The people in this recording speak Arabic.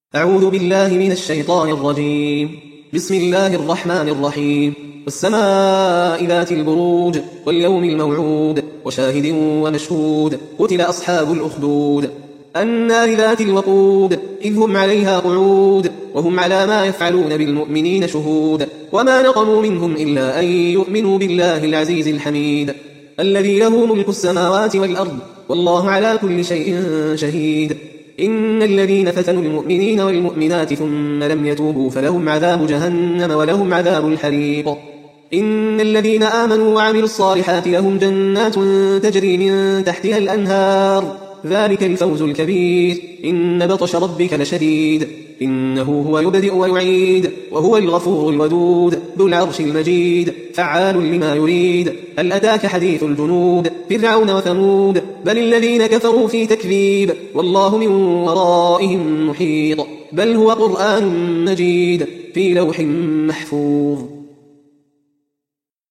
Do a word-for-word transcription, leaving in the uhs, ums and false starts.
أعوذ بالله من الشيطان الرجيم. بسم الله الرحمن الرحيم. والسماء ذات البروج واليوم الموعود وشاهد ومشهود. قتل أصحاب الأخدود النار ذات الوقود إذ هم عليها قعود وهم على ما يفعلون بالمؤمنين شهود. وما نقموا منهم إلا أن يؤمنوا بالله العزيز الحميد الذي له ملك السماوات والأرض والله على كل شيء شهيد. إن الذين فتنوا المؤمنين والمؤمنات ثم لم يتوبوا فلهم عذاب جهنم ولهم عذاب الحريق. إن الذين آمنوا وعملوا الصالحات لهم جنات تجري من تحتها الأنهار ذلك الفوز الكبير. إن بطش ربك لشديد إنه هو يبدئ ويعيد وهو الغفور الودود ذو العرش المجيد فعال لما يريد. هل أتاك حديث الجنود فرعون وثمود بل الذين كفروا في تكذيب والله من ورائهم محيط. بل هو قرآن مجيد في لوح محفوظ.